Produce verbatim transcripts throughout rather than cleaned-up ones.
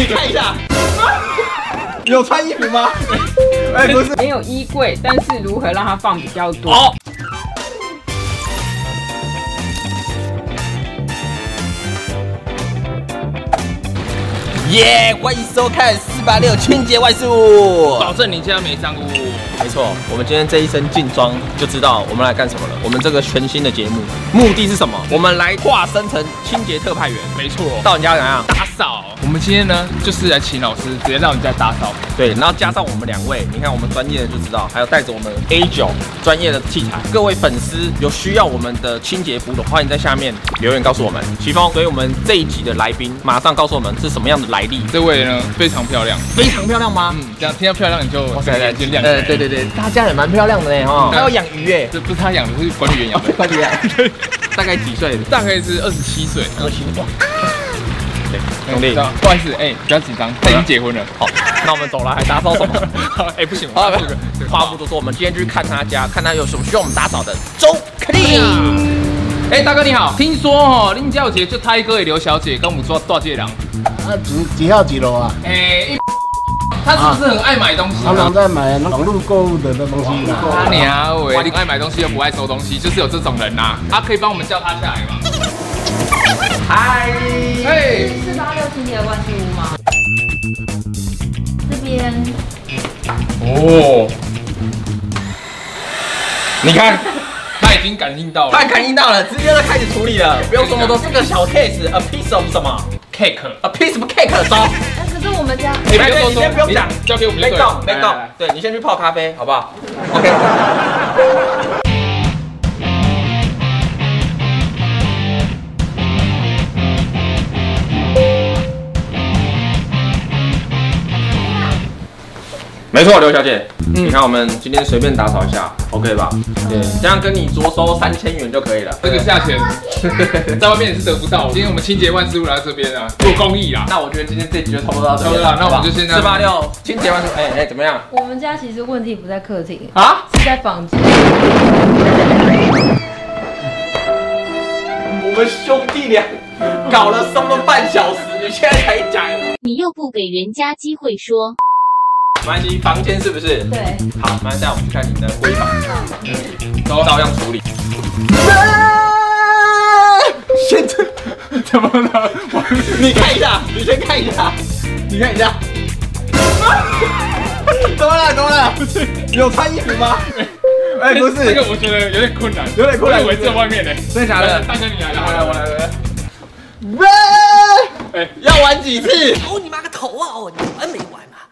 你看一下，有穿衣服吗？哎，不是， 没有衣柜，但是如何让它放比较多？ 哦。耶！ 欢迎收看四八六清洁万事屋， 保证你家没脏污。 没错，我们今天这一身劲装就知道我们来干什么了。我们这个全新的节目目的是什么？我们来化身成清洁特派员。 没错， 到人家怎样打扫？我们今天呢，就是来请老师直接让人家打扫。 对，然后加上我们两位，你看我们专业的就知道，还有带着我们 A 九 专业的器材。各位粉丝有需要我们的清洁服的，欢迎在下面留言告诉我们。奇峰，所以我们这一集的来宾马上告诉我们是什么样的来历。 这位呢非常漂亮， 非常漂亮吗？ 嗯，这样听到漂亮你就哇塞， 就亮。 呃，对对对，他家也蛮漂亮的呢哈，还有养鱼耶， 这不是他养的，是管理员养的。 管理员，大概几岁？ 大概是二十七岁。 二十七哇。对，兄弟， 不好意思，哎，不要紧张，他已经结婚了。 好，那我们走了，还打扫什么？ 哎，不行， 好，话不多说，我们今天就去看他家，看他有什么需要我们打扫的。周克力， 哎，大哥你好，听说哦，林小姐就泰哥也刘小姐跟我们说大介郎， 啊，几几号几楼啊？ 哎，他是不是很爱买东西？ 常常在买网络购物的东西。 他娘喂，你爱买东西又不爱收东西，就是有这种人呐。他可以帮我们叫他下来吗？ 嗨， 嘿， 四八六清洁万事屋吗？这边哦，你看，他已经感应到了， 他感应到了，直接就开始处理了，不用说那么多，是个小 case，a piece of 什么 cake，a piece of cake， 走。 哎，可是我们家， 你别你先不用讲， 交给我们就对了。 没动，对你先去泡咖啡，好不好 ？OK。没错，刘小姐，嗯、你看我们今天随便打扫一下 ，OK 吧？对，这样跟你着收三千元就可以了。 这个价钱在外面也是得不到。今天我们清洁万事屋来到这边啊，做公益啦。 那我觉得今天这集就差不多到这里了。那我们就现在四八六清洁万事屋，哎哎，怎么样？ 我们家其实问题不在客厅啊， 是在房间。 我们兄弟俩搞了什么半小时，你现在才讲？ 你又不给人家机会说。 没关系，房间是不是？ 对。 好，那现在我们去看你的闺房，都照样处理。现在怎么了？ 你看一下，你先看一下，你看一下。怎么了？怎么了？不是有穿衣服吗？哎，不是， 这个我觉得有点困难， 有点困难。 我以为在外面呢， 真的假的？ 大哥你来了， 我来，我来，我来。 哎， 要玩几次？ 哦你妈个头啊！哦，你玩没玩啊？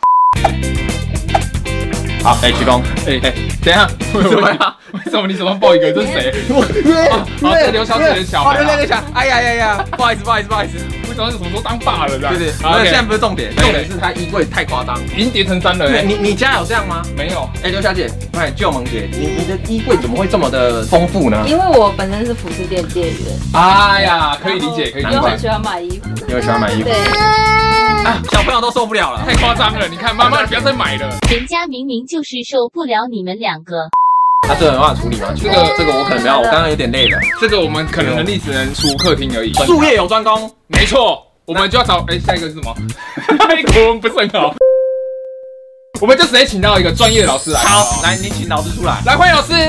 好，哎，启峰， 哎哎，等一下，为什么呀？为什么你手上抱一个？这是谁？ 我好，这刘小姐的小孩。 刘小姐小，哎呀呀呀，不好意思，不好意思，不好意思。 为什么什么时候当爸了？对对，那现在不是重点，重点是他衣柜太夸张， 已经叠成山了。 对，你你家有这样吗？ 没有。 哎，刘小姐，哎，救萌姐，你你的衣柜怎么会这么的丰富呢？ 因为我本身是服饰店店员。 哎呀，可以理解，可以理解。 又很喜欢买衣服。 又喜欢买衣服。 对。 啊，小朋友都受不了了， 太夸张了！你看，妈妈，你不要再买了。 人家明明就是受不了你们两个。 那这个有办法处理吗？这个这个我可能没有，我刚刚有点累了。 这个我们可能能力只能出客厅而已。 术业有专攻， 没错。我们就要找，哎，下一个是什么？国文不是很好。我们就直接请到一个专业的老师来。 好，来，你请老师出来。 来，欢迎老师。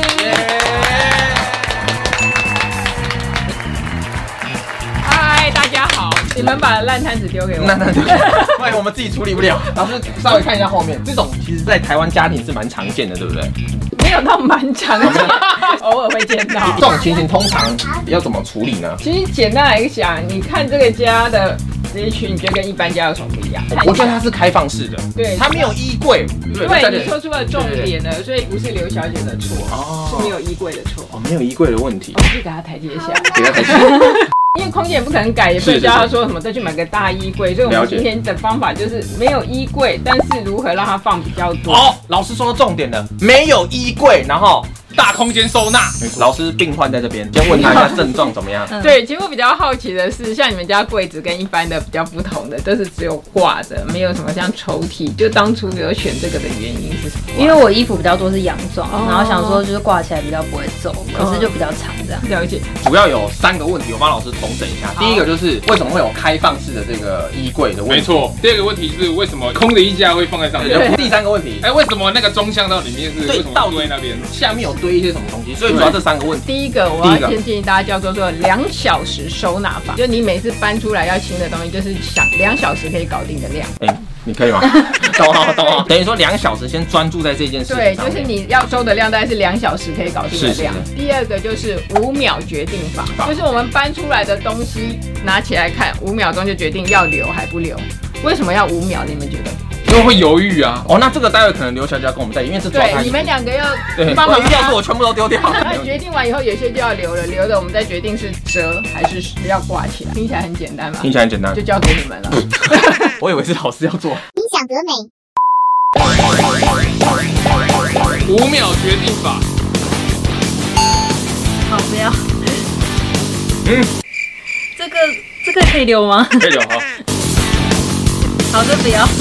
嗨，大家好，你们把烂摊子丢给我。 烂摊子，不然我们自己处理不了。老师稍微看一下后面，这种其实在台湾家庭是蛮常见的，对不对？ 没有到蛮常的，偶尔会见到。 这种情形通常要怎么处理呢？ 其实简单来讲，你看这个家的这一区，你觉得跟一般家有什么不一样？ 我觉得它是开放式的， 对， 它没有衣柜。 对，你说出了重点了，所以不是刘小姐的错，是没有衣柜的错。 哦，没有衣柜的问题。 我们去给她台阶下， 给她台阶下。 因为空姐不可能改，也不能叫她说什么再去买个大衣柜，所以我们今天的方法就是没有衣柜，但是如何让它放比较多。 哦，老师说到重点了，没有衣柜，然后大空间收纳。 老师病患在这边，先问他一下症状怎么样？ 对，其实我比较好奇的是，像你们家柜子跟一般的比较不同的，都是只有挂的，没有什么像抽屉。就当初有选这个的原因是什么？ 因为我衣服比较多是洋装，哦、然后想说就是挂起来比较不会皱，可是就比较长这样。 了解。 主要有三个问题，我帮老师统整一下。第一个就是为什么会有开放式的这个衣柜的问题？ 没错。第二个问题是为什么空的衣架会放在上面？ 第三个问题， 哎，为什么那个装箱到里面是为什么堆那边？ 下面有堆一些什么东西？所以主要这三个问题。 第一个，我要先建议大家叫做做两小时收纳法，就你每次搬出来要清的东西，就是想两小时可以搞定的量。 哎、欸，你可以吗？懂啊懂啊。等于说两小时先专注在这件事情上面。 对，就是你要收的量大概是两小时可以搞定的量。 是是是。 第二个就是五秒决定法，就是我们搬出来的东西拿起来看，五秒钟就决定要留还不留。为什么要五秒？你们觉得？ 因为会犹豫啊。 哦，那这个待会可能刘小姐要跟我们在，因为是抓对，你们两个要帮忙。要是我全部都丢掉。 那决定完以后，有些就要留了，留的我们再决定是折还是要挂起来。听起来很简单嘛？ 听起来很简单， 就交给你们了。 我以为是老师要做。 音响德美。 五秒决定法。 好，不要。 嗯。 这个这个可以留吗？ 可以留好。 好，这不要。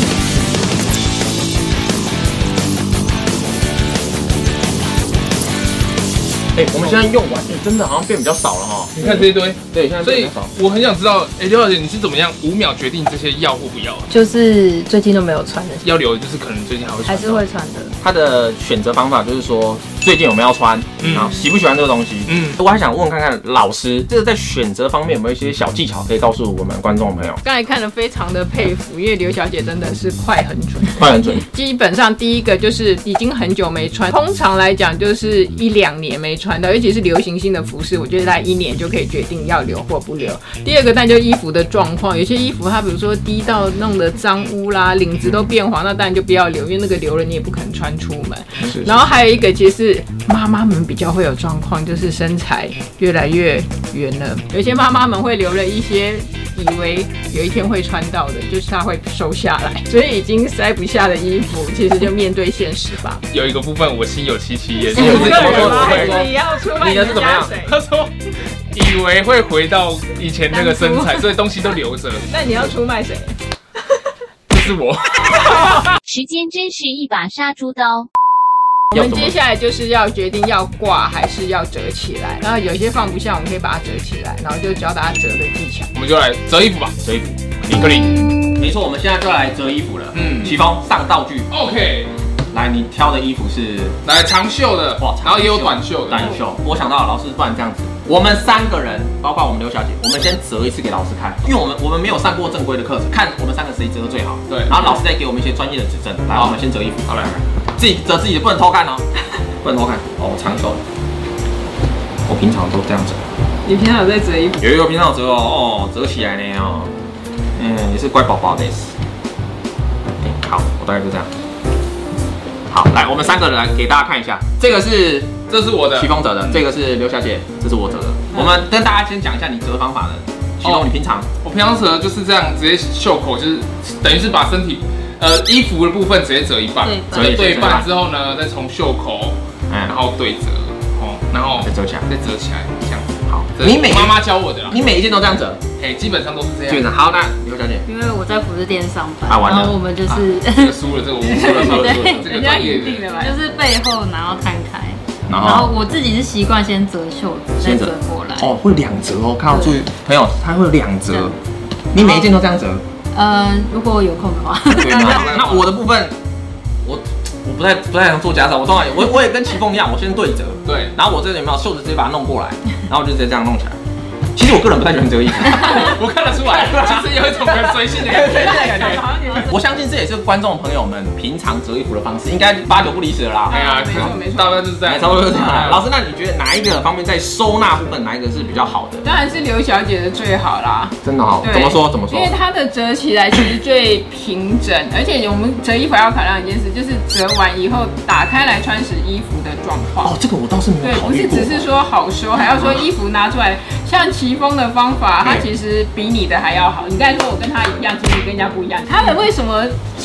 哎、欸，我们现在用完，哎、欸，真的好像变比较少了哈。 你看这一堆， 对，现在变比较少。 所以我很想知道，哎、欸，刘小姐你是怎么样五秒决定这些要或不要？ 就是最近都没有穿的， 要留的就是可能最近还会穿， 还是会穿的。 他的选择方法就是说，最近有没有要穿，嗯、然后喜不喜欢这个东西。嗯，我还想问看看老师，这个在选择方面有没有一些小技巧可以告诉我们观众朋友？ 刚才看了非常的佩服，因为刘小姐真的是快很准， 快很准。 基本上第一个就是已经很久没穿，通常来讲就是一两年没穿到，尤其是流行性的服饰，我觉得在一年就可以决定要留或不留。第二个，但就衣服的状况，有些衣服它比如说滴到弄的脏污啦，领子都变黄，那当然就不要留，因为那个留了你也不可能穿出门。然后还有一个，其实妈妈们比较会有状况，就是身材越来越圆了。有些妈妈们会留了一些以为有一天会穿到的，就是她会收下来，所以已经塞不下的衣服，其实就面对现实吧。 有一个部分我心有戚戚焉， 你要出卖你的是怎么样？ 他说以为会回到以前那个身材，所以东西都留着。 那你要出卖谁？ 就是我。 时间真是一把杀猪刀。 我们接下来就是要决定要挂还是要折起来，然后有些放不下，我们可以把它折起来，然后就教大家折的技巧。 我们就来折衣服吧， 折衣服， 立刻立。 没错，我们现在就来折衣服了。 嗯， 齐峰上道具。 OK。 来，你挑的衣服是来长袖的，哇，然后也有短袖的。 短袖，我想到了，老师，不然这样子，我们三个人，包括我们刘小姐，我们先折一次给老师看，因为我们我们没有上过正规的课程，看我们三个谁折的最好。对，然后老师再给我们一些专业的指正。来，我们先折衣服。好，来，自己折自己的，不能偷看哦，不能偷看。哦，长袖，我平常都这样折。 你平常有在折衣服？ 有有，平常有折哦，哦，折起来呢哦，嗯，也是乖宝宝的。好，我大概就这样。好，来，我们三个人来给大家看一下，这个是这是我的齐峰折的，这个是刘小姐，这是我折的。我们跟大家先讲一下你折的方法的。齐峰，你平常？ 我平常折就是这样，直接袖口就是等于是把身体呃衣服的部分直接折一半，折对半之后呢，再从袖口，然后对折，哦，然后再折起来， 再折起来，这样子。好， 你每妈妈教我的啦， 你每一件都这样折？ 哎，基本上都是这样。 基本上好，那刘小姐， 因为我在服饰店上班， 啊，完了， 然后我们就是这个输了，这个我输了，输了，这个专业的， 就是背后然后摊开，然后我自己是习惯先折袖子，再折过来。 哦，会两折哦，看到注意，朋友，它会有两折。你每一件都这样折？ 呃，如果有空的话。 对吗？那我的部分，我我不太不太想做假手，我通常我我也跟齐峰一样，我先对折， 对， 然后我这里有没有袖子直接把它弄过来，然后我就直接这样弄起来。其实我个人不太喜欢折衣服， 我看得出来，其实有一种很随性的感觉。 我相信这也是观众朋友们平常折衣服的方式，应该八九不离十了啦。 哎呀，大概就是这样， 差不多就是这样。老师，那你觉得哪一个方面在收纳部分，哪一个是比较好的？ 当然是刘小姐的最好啦。 真的好，怎么说怎么说？ 因为它的折起来其实最平整，而且我们折衣服要考量一件事，就是折完以后打开来穿时衣服的状况。 哦，这个我倒是没有考虑过。 对，不是只是说好收，还要说衣服拿出来，像齐峰的方法，他其实比你的还要好。你刚才说我跟他一样，其实跟人家不一样。他的为什么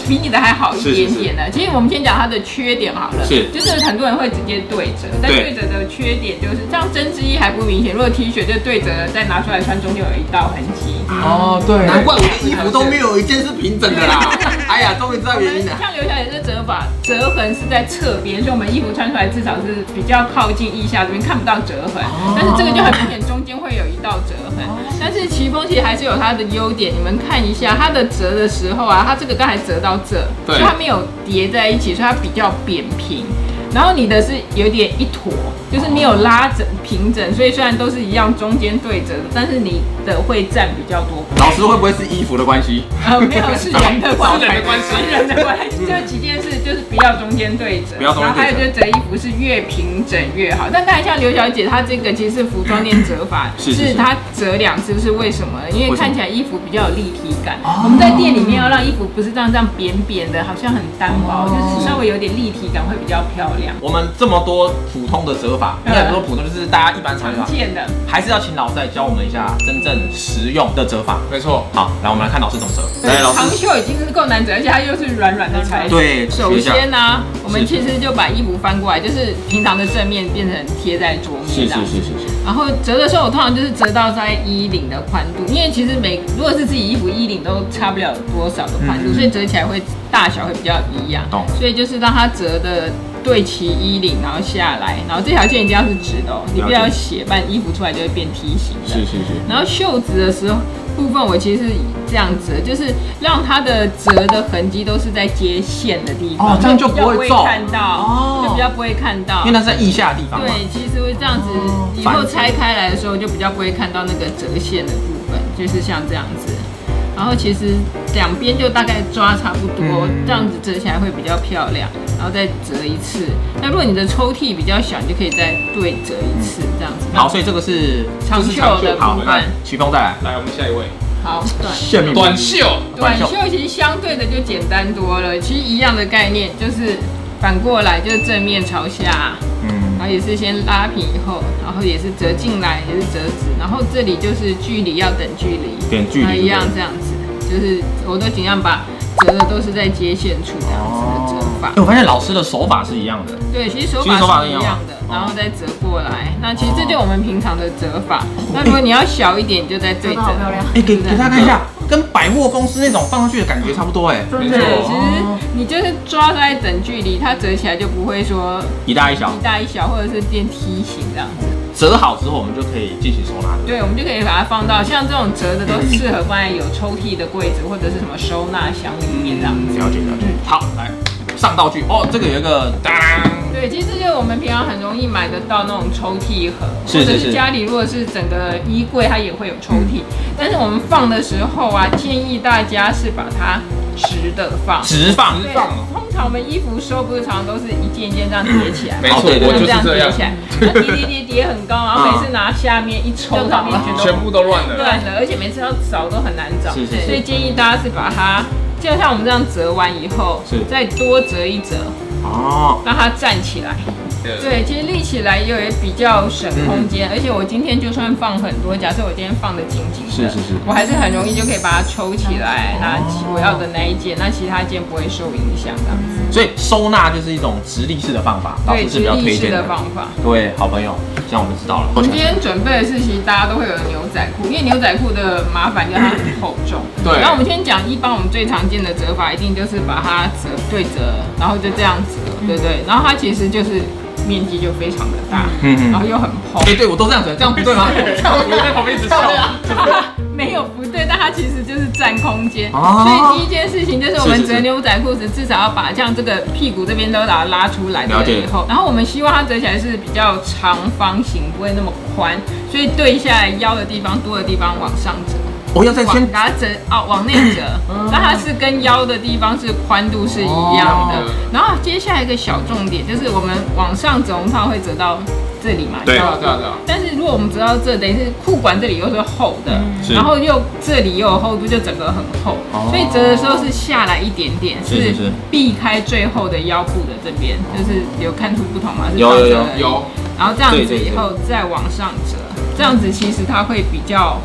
比你的还好一点点的。其实我们先讲它的缺点好了， 是， 就是很多人会直接对折，但对折的缺点就是这样针织衣还不明显，如果 T 恤就对折再拿出来穿，中间有一道痕迹。 哦，对，难怪我的衣服都没有一件是平整的啦。哎呀，终于知道原因了。 像刘小姐这折法，折痕是在侧边，所以我们衣服穿出来至少是比较靠近腋下这边看不到折痕，但是这个就很明显，中间会有一道折痕。但是奇峰其实还是有它的优点，你们看一下它的折的时候啊，它这个刚才折到这，所以它没有叠在一起，所以它比较扁平。然后你的是有点一坨，就是没有拉整平整，所以虽然都是一样中间对折的，但是你的会占比较多。 老师会不会是衣服的关系？ 呃，没有，是人的关系， 人的关系， 人的关系。这几件事就是不要中间对折， 不要中间对折。 然后还有就是折衣服是越平整越好。但刚才像刘小姐她这个其实是服装店折法， 是是她折两次是为什么？因为看起来衣服比较有立体感。我们在店里面要让衣服不是这样这样扁扁的，好像很单薄，就是稍微有点立体感会比较漂亮。 我们这么多普通的折法，应该不说普通，就是大家一般常见的， 还是要请老师来教我们一下真正实用的折法。 没错， 好，来我们来看老师怎么折。来，老师， 长袖已经是够难折，而且它又是软软的材质。 对， 首先呢、啊，我们其实就把衣服翻过来，就是平常的正面变成贴在桌面。 是是是是是。 然后折的时候，我通常就是折到在衣领的宽度，因为其实每如果是自己衣服衣领都差不了多少的宽度，嗯、所以折起来会大小会比较一样。懂。所以就是让它折的对齐衣领，然后下来，然后这条线一定要是直的哦，你不要斜，不然衣服出来就会变梯形的。 是是是。然后袖子的时候部分，我其实是这样折，就是让它的折的痕迹都是在接线的地方， 哦，这样就不会皱， 看到，哦，就比较不会看到， 因为那是在腋下的地方。 对，其实会这样子，以后拆开来的时候就比较不会看到那个折线的部分，就是像这样子。然后其实两边就大概抓差不多，嗯、这样子折起来会比较漂亮。然后再折一次。那如果你的抽屉比较小，你就可以再对折一次，这样子。 好，所以这个是长袖的部分。 齐峰再来， 来我们下一位。 好， 短短袖， 短袖其实相对的就简单多了。其实一样的概念，就是反过来，就是正面朝下。嗯，然后也是先拉平以后，然后也是折进来，也是折直，然后这里就是距离要等距离， 点距离， 一样这样子，就是我都尽量把折的都是在接线处这样子的折法。 我发现老师的手法是一样的， 对，其实手法是一样的，然后再折过来。那其实这就是我们平常的折法。那如果你要小一点，就再对折。 哎，给给大家看一下。跟百货公司那种放上去的感觉差不多哎， 对，其实你就是抓在等距离，它折起来就不会说一大一小， 一大一小，或者是变梯形这样子。 折好之后，我们就可以进行收纳。 对，我们就可以把它放到像这种折的都适合放在有抽屉的柜子或者是什么收纳箱里面这样子。 了解了解。好，来上道具哦，这个有一个当。 对，其实这就是我们平常很容易买得到那种抽屉盒， 是是是， 或者是家里如果是整个衣柜，它也会有抽屉。但是我们放的时候啊，建议大家是把它直的放， 直放，直放。 通常我们衣服收不是常常都是一件一件这样叠起来， 没错，我就是这样叠起来，叠叠叠叠很高，然后每次拿下面一抽，上面全部都乱了， 乱了，而且每次要找都很难找，所以建议大家是把它，就像我们这样折完以后，再多折一折。哦，让它站起来。对，其实立起来也比较省空间，嗯、而且我今天就算放很多，假设我今天放的紧紧的， 是是是， 我还是很容易就可以把它抽起来，拿起我要的那一件，那其他件不会受影响这样子。 所以收纳就是一种直立式的方法， 对， 是比较推荐的方法。 各位好朋友，这样我们知道了。 我们今天准备的是，其实大家都会有牛仔裤，因为牛仔裤的麻烦就是它很厚重。 对。 然后我们先讲一般我们最常见的折法，一定就是把它折对折，然后就这样折，对不对？然后它其实就是。面积就非常的大，嗯，然后又很厚。 哎，对我都这样子，这样不对吗？ 这样我在旁边一直笑。 没有不对，但它其实就是占空间。所以第一件事情就是我们折牛仔裤时，至少要把像这个屁股这边都把它拉出来了以后，然后我们希望它折起来是比较长方形，不会那么宽，所以对下来腰的地方多的地方往上折。 我要再先把它折哦，往内折，那它是跟腰的地方是宽度是一样的。然后接下来一个小重点就是我们往上折，我们通常会折到这里嘛。 对啊，对啊，对啊。 但是如果我们折到这，等于是裤管这里又是厚的，然后又这里又有厚度，就整个很厚。所以折的时候是下来一点点，是避开最后的腰部的这边，就是有看出不同吗？ 有有有有。 然后这样子以后再往上折，这样子其实它会比较。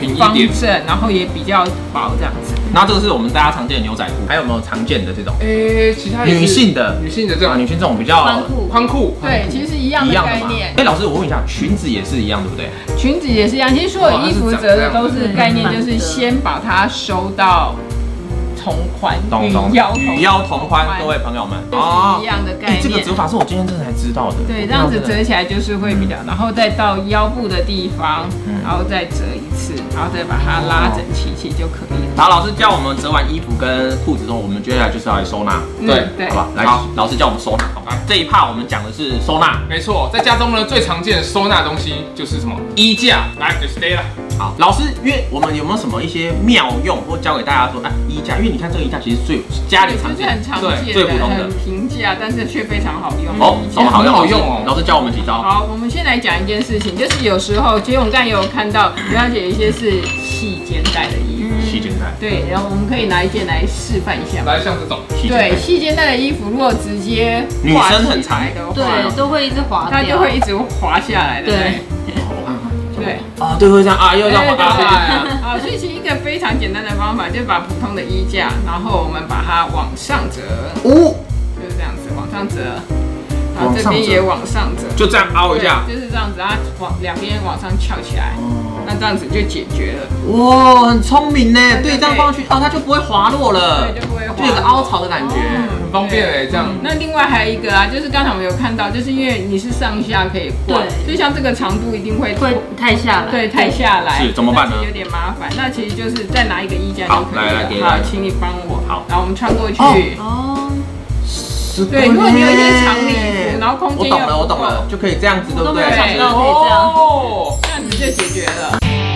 方正，然后也比较薄这样子。 然后这个是我们大家常见的牛仔裤，还有没有常见的这种？ 诶，其他女性的女性的这种， 女性这种比较宽裤， 宽裤， 对，其实是一样的概念。 哎，老师，我问一下，裙子也是一样，对不对？ 裙子也是一样，其实所有衣服折的都是概念，就是先把它收到同宽，与腰与腰同宽，各位朋友们， 就是一样的概念。 这个折法是我今天真的才知道的。 对，这样子折起来就是会比较，然后再到腰部的地方，然后再折一次，然后再把它拉整齐齐就可以了。 好，老师教我们折完衣服跟裤子之后，我们接下来就是要来收纳。 对对， 好吧，来，老师教我们收纳。来，这一趴我们讲的是收纳。 没错，在家中呢最常见的收纳东西就是什么？衣架。来，就 stay 了。 好，老师，因为我们有没有什么一些妙用，或教给大家说，哎，衣架，因为你看这个衣架其实最家里常见， 很常见， 最普通的， 很平价，但是却非常好用。 哦，怎么好用？ 好用哦！ 老师教我们几招。 好，我们先来讲一件事情，就是有时候，其实我们刚才有看到，刘小姐有一些是细肩带的衣服， 细肩带。 对，然后我们可以拿一件来示范一下。 来，像这种。 对，细肩带的衣服，如果直接女生很长的话， 对，都会一直滑掉， 它就会一直滑下来的。对。对啊，对，会这样啊，又这样滑下来啊。 好，所以其实一个非常简单的方法，就是把普通的衣架，然后我们把它往上折，哦，就是这样子往上折，然后这边也往上折， 就这样凹一下， 就是这样子，它往两边往上翘起来，那这样子就解决了。 哇，很聪明呢，对，这样放上去，哦，它就不会滑落了， 对，就不会滑落， 就有个凹槽的感觉。 方便哎，这样。 那另外还有一个啊，就是刚才我们有看到，就是因为你是上下可以挂，所以像这个长度一定会会太下来， 对，太下来， 是怎么办呢？ 有点麻烦。那其实就是再拿一个衣架就可以了。 来来给好，请你帮我。 好， 然后我们穿过去。 哦。 对，如果你有一些长礼服，然后空间我懂了，我懂了，就可以这样子，对不对？ 想到可以这样， 哦，这样子就解决了。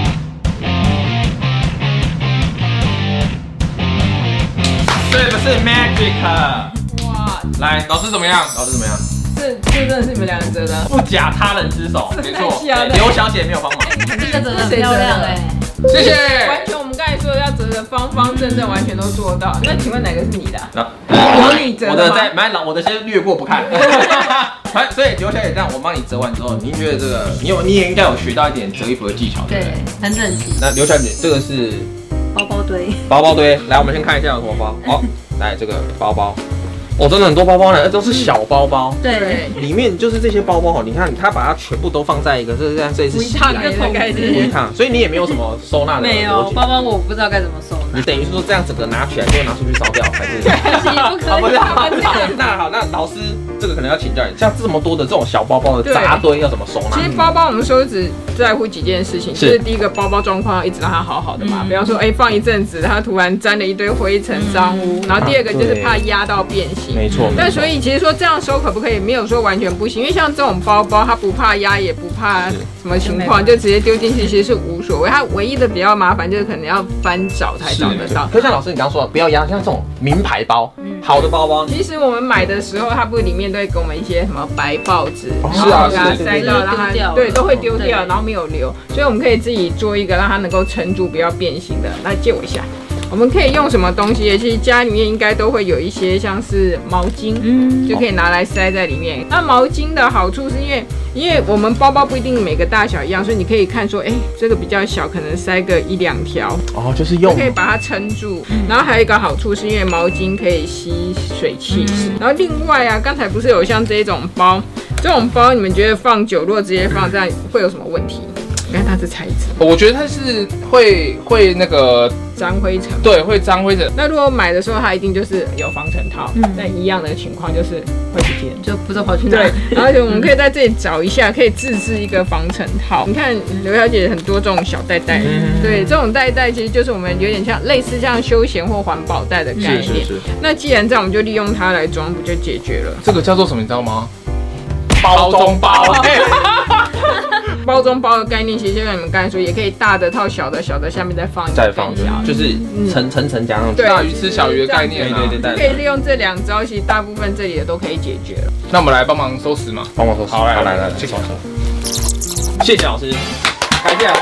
是不是 magic？ 哇， 来， 老师怎么样？ 老师怎么样？ 这这真的是你们两个折的， 不假他人之手， 没错。 刘小姐没有帮忙， 这个折得很漂亮哎， 谢谢。 完全我们刚才说的要折的方方正正，完全都做到。那请问哪个是你的？ 有你折的吗？我的在买老，我的先略过不看。所以刘小姐这样，我帮你折完之后，您觉得这个你有你也应该有学到一点折衣服的技巧，对不对？ 很整齐。 那刘小姐这个是包包堆， 包包堆。来，我们先看一下有什么包。好，来这个包包。哦，真的很多包包呢，都是小包包。 对， 里面就是这些包包哦。你看，他把它全部都放在一个，这这这是一趟一个桶盖子， 一趟，所以你也没有什么收纳的。 没有包包，我不知道该怎么收纳。 你等于是说这样整个拿起来就拿出去烧掉，还是？ 不可以， 不是。那好，那老师这个可能要请教你，像这么多的这种小包包的杂堆要怎么收纳？ 其实包包我们收只在乎几件事情，就是第一个包包状况要一直让它好好的嘛，不要说哎放一阵子它突然沾了一堆灰尘脏污，然后第二个就是怕压到变形。 没错。 但所以其实说这样收可不可以？没有说完全不行，因为像这种包包，它不怕压，也不怕什么情况，就直接丢进去，其实是无所谓。它唯一的比较麻烦就是可能要翻找才找得到。 可是像老师你刚刚说的，不要压，像这种名牌包，好的包包， 其实我们买的时候，它不里面都会给我们一些什么白报纸， 是啊， 给它塞到，让它对都会丢掉，然后没有留，所以我们可以自己做一个让它能够撑住，不要变形的。来借我一下。我们可以用什么东西？其实家里面应该都会有一些像是毛巾，嗯，就可以拿来塞在里面。那毛巾的好处是因为，因为我们包包不一定每个大小一样，所以你可以看说，哎、欸，这个比较小，可能塞个一两条，哦，就是用，就可以把它撑住。然后还有一个好处是因为毛巾可以吸水汽。嗯、然后另外啊，刚才不是有像这种包，这种包你们觉得放久，如果直接放这样会有什么问题？你看它是材质， 我觉得它是会会那个沾灰尘， 对，会沾灰尘。 那如果买的时候，它一定就是有防尘套，嗯，但一样的情况就是会不见， 就不知道跑去哪。 对，而且我们可以在这里找一下，可以自制一个防尘套。你看刘小姐很多这种小袋袋，嗯、对，这种袋袋其实就是我们有点像类似像休闲或环保袋的概念。是是是。那既然这样，我们就利用它来装，不就解决了？ 这个叫做什么？你知道吗？ 包中包。 包装包的概念，其实就像你们刚才说，也可以大的套小的，小的下面再放一个， 再放小，就是层层层加上去， 大鱼吃小鱼的概念啊。 对对对， 可以利用这两招，其实大部分这里的都可以解决了。 那我们来帮忙收拾嘛， 帮忙收拾。 好，来来来， 谢谢老师，谢谢老师，感谢老师，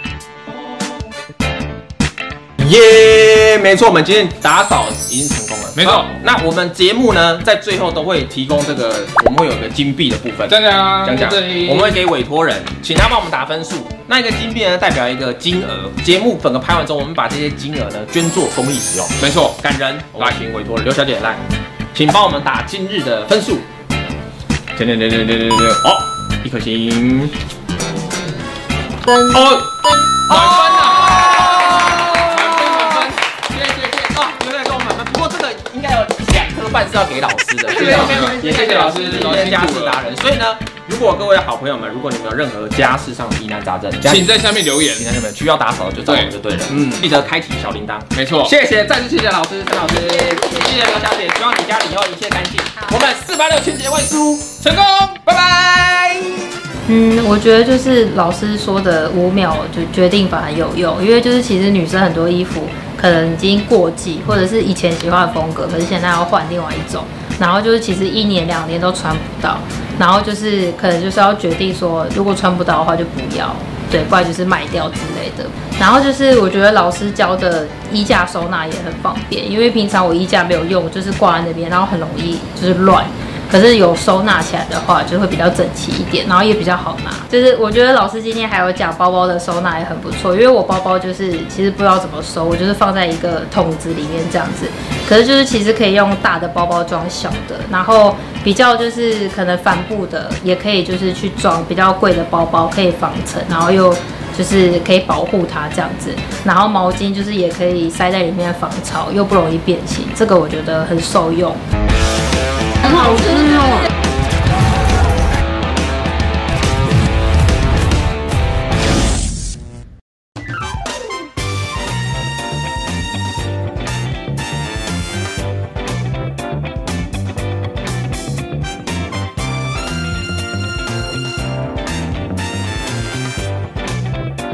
谢谢。耶，没错，我们今天打扫已经成功了。 没错。 那我们节目呢，在最后都会提供这个，我们会有一个金币的部分， 讲讲讲讲，我们会给委托人，请他帮我们打分数。那一个金币呢，代表一个金额。节目整个拍完之后，我们把这些金额呢捐做公益使用。 没错， 感人。来，请委托人刘小姐来，请帮我们打今日的分数。点点点点点点点，好，一颗星。 跟哦，满分啊！满分满分，谢谢谢谢哦，有点跟我满分。不过这个应该有两颗半是要给老师的， 谢谢老师，也谢谢老师， 谢谢家事达人。所以呢，如果各位好朋友们，如果你们有任何家事上的疑难杂症， 请在下面留言。 请在下面需要打扫就找我们就对了。嗯，记得开启小铃铛。 没错， 谢谢，再次谢谢老师陈老师，谢谢刘小姐，希望你家里以后一切干净。我们四八六清洁外出成功，拜拜。 嗯，我觉得就是老师说的五秒就决定法很有用，因为就是其实女生很多衣服可能已经过季，或者是以前喜欢的风格，可是现在要换另外一种，然后就是其实一年两年都穿不到，然后就是可能就是要决定说，如果穿不到的话就不要，对，不然就是卖掉之类的。然后就是我觉得老师教的衣架收纳也很方便，因为平常我衣架没有用，就是挂在那边，然后很容易就是乱。可是有收纳起来的话，就会比较整齐一点，然后也比较好拿。就是我觉得老师今天还有讲包包的收纳也很不错，因为我包包就是其实不知道怎么收，我就是放在一个桶子里面这样子。可是就是其实可以用大的包包装小的，然后比较就是可能帆布的，也可以就是去装比较贵的包包，可以防尘，然后又就是可以保护它这样子。然后毛巾就是也可以塞在里面防潮，又不容易变形，这个我觉得很受用。 很好吃。